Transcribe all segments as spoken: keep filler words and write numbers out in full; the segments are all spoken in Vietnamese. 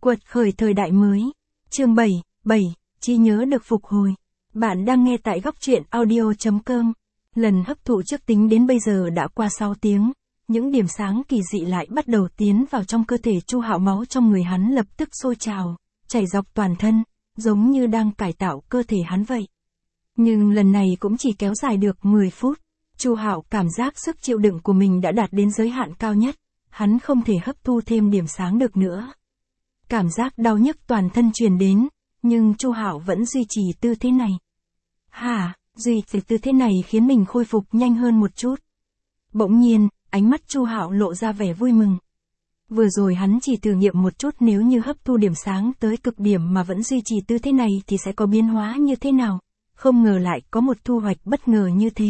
Quật khởi thời đại mới. Chương bảy, bảy, trí nhớ được phục hồi. Bạn đang nghe tại góc truyện audio chấm com. Lần hấp thụ trước tính đến bây giờ đã qua sáu tiếng. Những điểm sáng kỳ dị lại bắt đầu tiến vào trong cơ thể Chu Hạo, máu trong người hắn lập tức sôi trào, chảy dọc toàn thân, giống như đang cải tạo cơ thể hắn vậy. Nhưng lần này cũng chỉ kéo dài được mười phút. Chu Hạo cảm giác sức chịu đựng của mình đã đạt đến giới hạn cao nhất, hắn không thể hấp thu thêm điểm sáng được nữa. Cảm giác đau nhức toàn thân truyền đến, nhưng Chu Hạo vẫn duy trì tư thế này. Hả, duy trì tư thế này khiến mình khôi phục nhanh hơn một chút. Bỗng nhiên, ánh mắt Chu Hạo lộ ra vẻ vui mừng. Vừa rồi hắn chỉ thử nghiệm một chút nếu như hấp thu điểm sáng tới cực điểm mà vẫn duy trì tư thế này thì sẽ có biến hóa như thế nào, không ngờ lại có một thu hoạch bất ngờ như thế.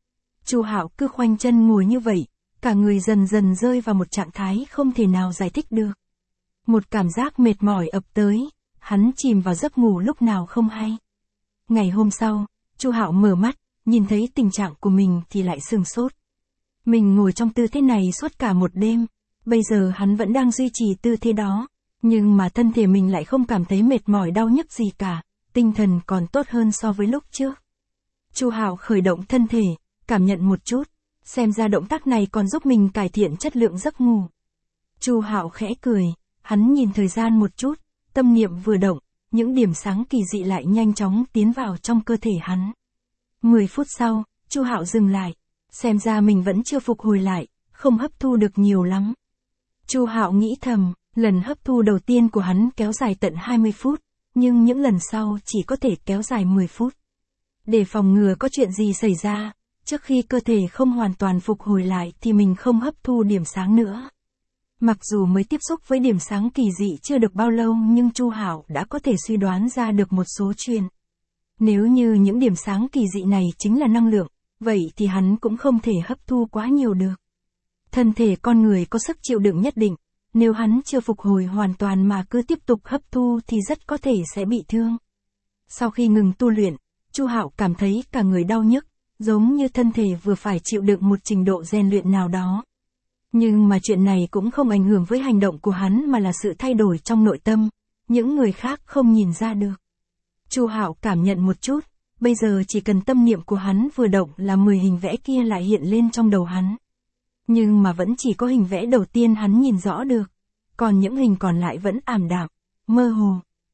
Chu Hạo cứ khoanh chân ngồi như vậy, cả người dần dần rơi vào một trạng thái không thể nào giải thích được. Một cảm giác mệt mỏi ập tới, hắn chìm vào giấc ngủ lúc nào không hay. Ngày hôm sau, Chu Hạo mở mắt, nhìn thấy tình trạng của mình thì lại sửng sốt. Mình ngồi trong tư thế này suốt cả một đêm, bây giờ hắn vẫn đang duy trì tư thế đó, nhưng mà thân thể mình lại không cảm thấy mệt mỏi đau nhức gì cả, tinh thần còn tốt hơn so với lúc trước. Chu Hạo khởi động thân thể, cảm nhận một chút, xem ra động tác này còn giúp mình cải thiện chất lượng giấc ngủ. Chu Hạo khẽ cười, hắn nhìn thời gian một chút, tâm niệm vừa động, những điểm sáng kỳ dị lại nhanh chóng tiến vào trong cơ thể hắn. mười phút sau, Chu Hạo dừng lại, xem ra mình vẫn chưa phục hồi lại, không hấp thu được nhiều lắm. Chu Hạo nghĩ thầm, lần hấp thu đầu tiên của hắn kéo dài tận hai mươi phút, nhưng những lần sau chỉ có thể kéo dài mười phút. Để phòng ngừa có chuyện gì xảy ra, trước khi cơ thể không hoàn toàn phục hồi lại thì mình không hấp thu điểm sáng nữa. Mặc dù mới tiếp xúc với điểm sáng kỳ dị chưa được bao lâu nhưng Chu Hạo đã có thể suy đoán ra được một số chuyện. Nếu như những điểm sáng kỳ dị này chính là năng lượng, vậy thì hắn cũng không thể hấp thu quá nhiều được. Thân thể con người có sức chịu đựng nhất định, nếu hắn chưa phục hồi hoàn toàn mà cứ tiếp tục hấp thu thì rất có thể sẽ bị thương. Sau khi ngừng tu luyện, Chu Hạo cảm thấy cả người đau nhức, giống như thân thể vừa phải chịu đựng một trình độ rèn luyện nào đó. Nhưng mà chuyện này cũng không ảnh hưởng với hành động của hắn mà là sự thay đổi trong nội tâm, những người khác không nhìn ra được. Chu Hạo cảm nhận một chút, bây giờ chỉ cần tâm niệm của hắn vừa động là mười hình vẽ kia lại hiện lên trong đầu hắn. Nhưng mà vẫn chỉ có hình vẽ đầu tiên hắn nhìn rõ được, còn những hình còn lại vẫn ảm đạm, mơ hồ.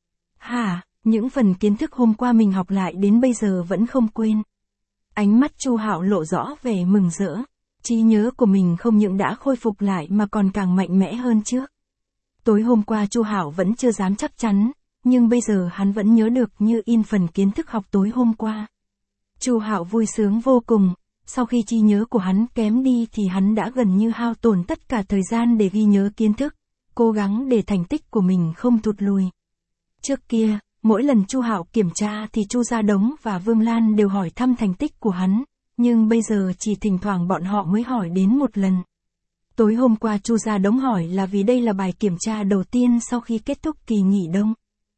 Hả, những phần kiến thức hôm qua mình học lại đến bây giờ vẫn không quên. Ánh mắt Chu Hạo lộ rõ vẻ mừng rỡ. Trí nhớ của mình không những đã khôi phục lại mà còn càng mạnh mẽ hơn trước. Tối hôm qua Chu Hạo vẫn chưa dám chắc chắn, nhưng bây giờ hắn vẫn nhớ được như in phần kiến thức học tối hôm qua. Chu Hạo vui sướng vô cùng, sau khi trí nhớ của hắn kém đi thì hắn đã gần như hao tổn tất cả thời gian để ghi nhớ kiến thức, cố gắng để thành tích của mình không thụt lùi. Trước kia, mỗi lần Chu Hạo kiểm tra thì Chu Gia Đống và Vương Lan đều hỏi thăm thành tích của hắn. Nhưng bây giờ chỉ thỉnh thoảng bọn họ mới hỏi đến một lần. Tối hôm qua Chu Gia Đống hỏi là vì đây là bài kiểm tra đầu tiên sau khi kết thúc kỳ nghỉ đông.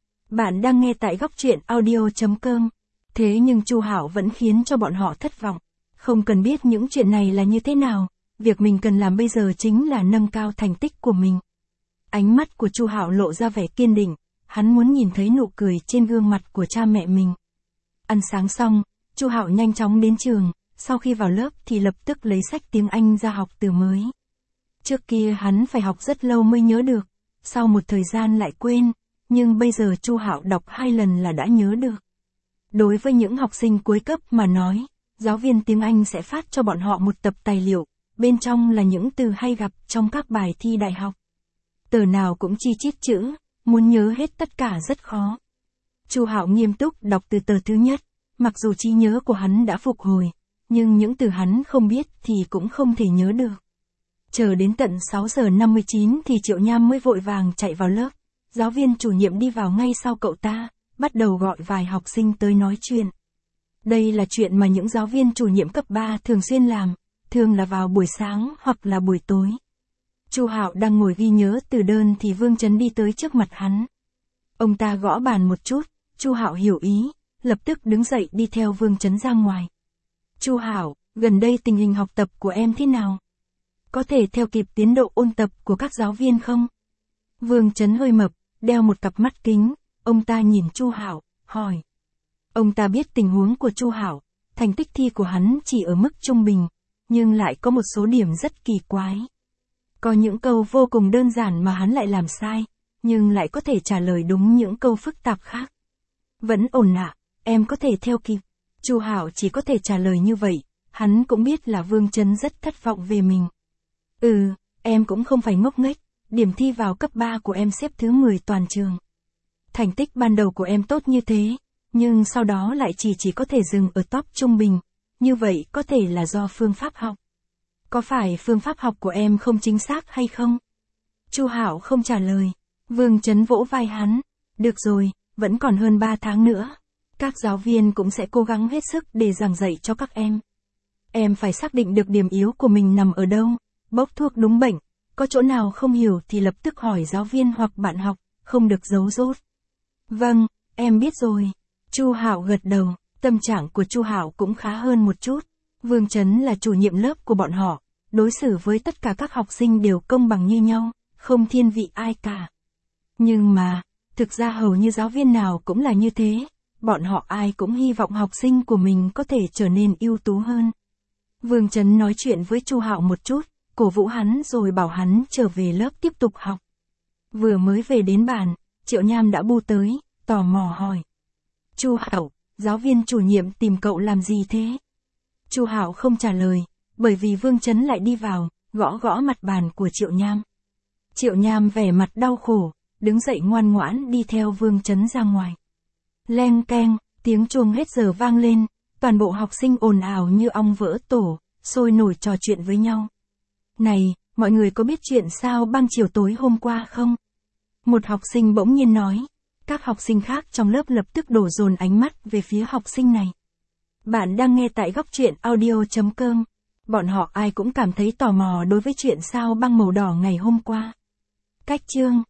Bạn đang nghe tại góc truyện audio chấm com. Thế nhưng Chu Hạo vẫn khiến cho bọn họ thất vọng. Không cần biết những chuyện này là như thế nào, việc mình cần làm bây giờ chính là nâng cao thành tích của mình. Ánh mắt của Chu Hạo lộ ra vẻ kiên định, hắn muốn nhìn thấy nụ cười trên gương mặt của cha mẹ mình. Ăn sáng xong, Chu Hạo nhanh chóng đến trường. Sau khi vào lớp thì lập tức lấy sách tiếng Anh ra học từ mới. Trước kia hắn phải học rất lâu mới nhớ được, sau một thời gian lại quên, nhưng bây giờ Chu Hạo đọc hai lần là đã nhớ được. Đối với những học sinh cuối cấp mà nói, giáo viên tiếng Anh sẽ phát cho bọn họ một tập tài liệu, bên trong là những từ hay gặp trong các bài thi đại học. Tờ nào cũng chi chít chữ, muốn nhớ hết tất cả rất khó. Chu Hạo nghiêm túc đọc từ tờ thứ nhất, mặc dù trí nhớ của hắn đã phục hồi. Nhưng những từ hắn không biết thì cũng không thể nhớ được. Chờ đến tận sáu giờ năm mươi chín thì Triệu Nham mới vội vàng chạy vào lớp. Giáo viên chủ nhiệm đi vào ngay sau cậu ta, bắt đầu gọi vài học sinh tới nói chuyện. Đây là chuyện mà những giáo viên chủ nhiệm cấp ba thường xuyên làm, thường là vào buổi sáng hoặc là buổi tối. Chu Hạo đang ngồi ghi nhớ từ đơn thì Vương Chấn đi tới trước mặt hắn. Ông ta gõ bàn một chút, Chu Hạo hiểu ý, lập tức đứng dậy đi theo Vương Chấn ra ngoài. Chu Hạo, gần đây tình hình học tập của em thế nào? Có thể theo kịp tiến độ ôn tập của các giáo viên không? Vương Chấn hơi mập, đeo một cặp mắt kính, ông ta nhìn Chu Hạo, hỏi. Ông ta biết tình huống của Chu Hạo, thành tích thi của hắn chỉ ở mức trung bình, nhưng lại có một số điểm rất kỳ quái. Có những câu vô cùng đơn giản mà hắn lại làm sai, nhưng lại có thể trả lời đúng những câu phức tạp khác. Vẫn ổn ạ, em có thể theo kịp. Chu Hạo chỉ có thể trả lời như vậy, hắn cũng biết là Vương Chấn rất thất vọng về mình. Ừ, em cũng không phải ngốc nghếch, điểm thi vào cấp ba của em xếp thứ mười toàn trường. Thành tích ban đầu của em tốt như thế, nhưng sau đó lại chỉ chỉ có thể dừng ở top trung bình, như vậy có thể là do phương pháp học. Có phải phương pháp học của em không chính xác hay không? Chu Hạo không trả lời. Vương Chấn vỗ vai hắn. Được rồi, vẫn còn hơn ba tháng nữa. Các giáo viên cũng sẽ cố gắng hết sức để giảng dạy cho các em. Em phải xác định được điểm yếu của mình nằm ở đâu, bốc thuốc đúng bệnh, có chỗ nào không hiểu thì lập tức hỏi giáo viên hoặc bạn học, không được giấu dốt. Vâng, em biết rồi. Chu Hạo gật đầu, tâm trạng của Chu Hạo cũng khá hơn một chút. Vương Chấn là chủ nhiệm lớp của bọn họ, đối xử với tất cả các học sinh đều công bằng như nhau, không thiên vị ai cả. Nhưng mà, thực ra hầu như giáo viên nào cũng là như thế, bọn họ ai cũng hy vọng học sinh của mình có thể trở nên ưu tú hơn. Vương Chấn nói chuyện với Chu Hạo một chút, cổ vũ hắn rồi bảo hắn trở về lớp tiếp tục học. Vừa mới về đến bàn, Triệu Nham đã bu tới, tò mò hỏi. Chu Hạo, giáo viên chủ nhiệm tìm cậu làm gì thế? Chu Hạo không trả lời, bởi vì Vương Chấn lại đi vào, gõ gõ mặt bàn của Triệu Nham. Triệu Nham vẻ mặt đau khổ, đứng dậy ngoan ngoãn đi theo Vương Chấn ra ngoài. Leng keng, tiếng chuông hết giờ vang lên, toàn bộ học sinh ồn ào như ong vỡ tổ, sôi nổi trò chuyện với nhau. Này, mọi người có biết chuyện sao băng chiều tối hôm qua không? Một học sinh bỗng nhiên nói. Các học sinh khác trong lớp lập tức đổ dồn ánh mắt về phía học sinh này. Bạn đang nghe tại góc truyện audio chấm com. Bọn họ ai cũng cảm thấy tò mò đối với chuyện sao băng màu đỏ ngày hôm qua. Cách chương